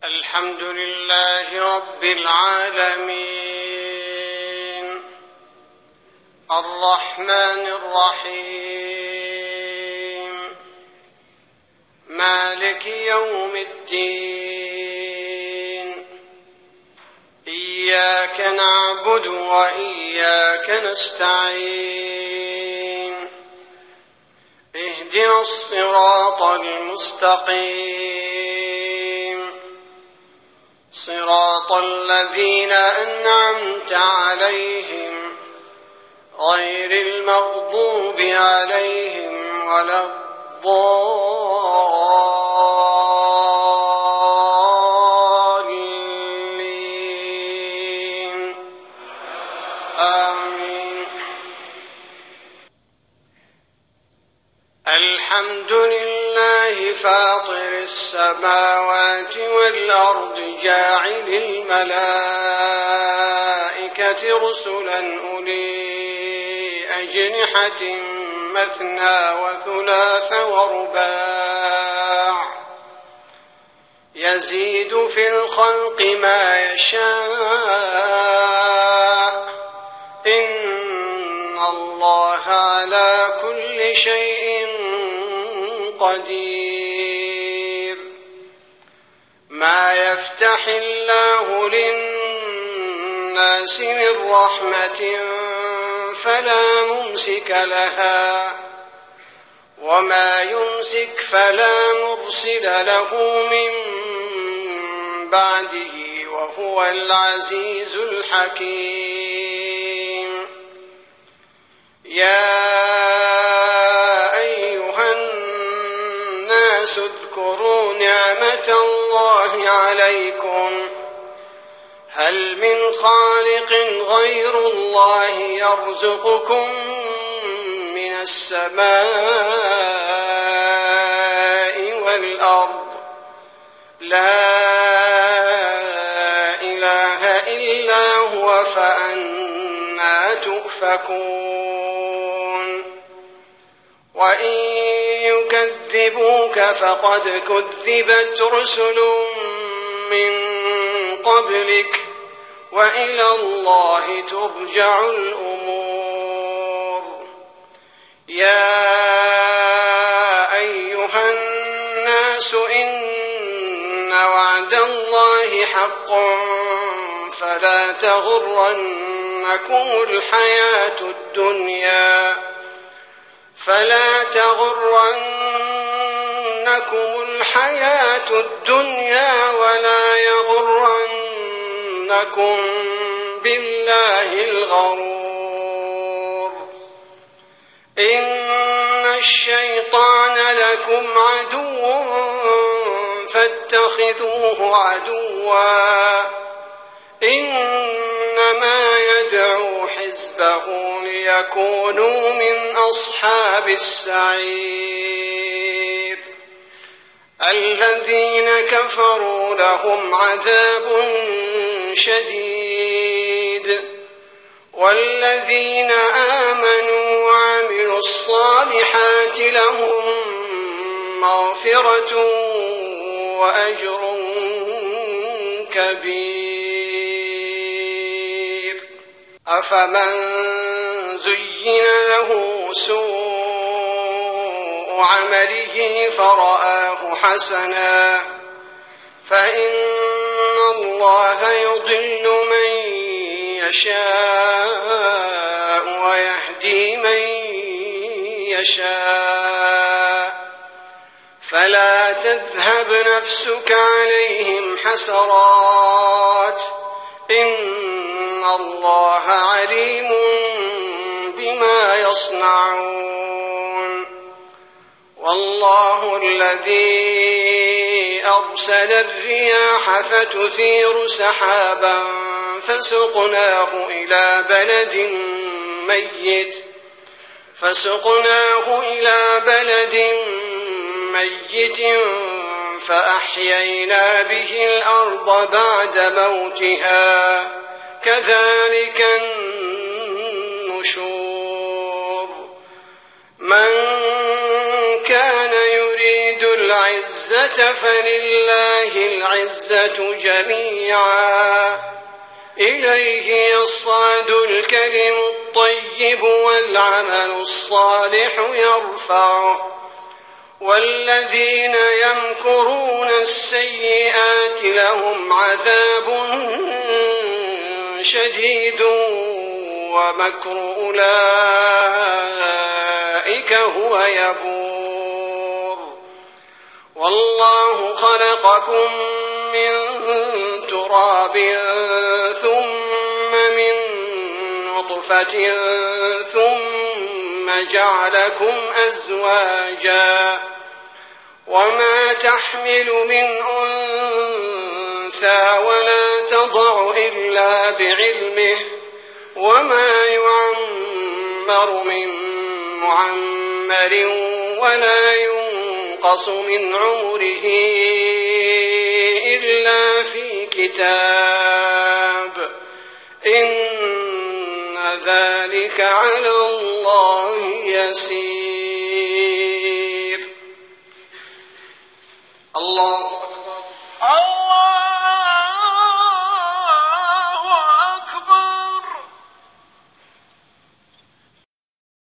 الحمد لله رب العالمين الرحمن الرحيم مالك يوم الدين إياك نعبد وإياك نستعين اهدنا الصراط المستقيم صراط الذين أنعمت عليهم غير المغضوب عليهم ولا الضالين آمين. الحمد لله فاطر السماوات والأرض جاعل الملائكة رسلا أولي أجنحة مثنى وثلاث ورباع يزيد في الخلق ما يشاء إن الله على كل شيء قدير. ما يفتح الله للناس من رحمة فلا ممسك لها وما يمسك فلا مرسل له من بعده وهو العزيز الحكيم. يا أيها الناس اذكروا نعمة الله عليكم هل من خالق غير الله يرزقكم من السماء والأرض لا إله إلا هو فأنى تؤفكون. وإن يكذبوك فقد كذبت رسل من قبلك وإلى الله ترجع الأمور. يا أيها الناس إن وعد الله حق فلا تغرنكم الحياة الدنيا ولا يغرنكم بالله الغرور. إن الشيطان لكم عدو فاتخذوه عدوا إنما يدعو حزبه ليكونوا من أصحاب السعير. الذين كفروا لهم عذاب شديد والذين آمنوا وعملوا الصالحات لهم مغفرة وأجر كبير. أفمن زين له سوء عمله فرآه حسنا فإن الله يضل من يشاء ويهدي من يشاء فلا تذهب نفسك عليهم حسرات إن الله عليم بما يصنعون. والله الذي أرسل الرياح فتثير سحابا فسقناه إلى بلد ميت فأحيينا به الأرض بعد موتها كذلك النشور. من كان يريد العزة العزة فلله العزة جميعا إليه يصعد الكلم الطيب والعمل الصالح يرفعه والذين يمكرون السيئات لهم عذاب شديد ومكر أولئك هو يبور والله خلقكم من تراب ثم من نطفة ثم جعلكم أزواجا وما تحمل من أنثى ولا تضع إلا بعلمه وما يعمر من معمر ولا ينقص من عمره إلا في كتاب إن ذلك على الله يسير. الله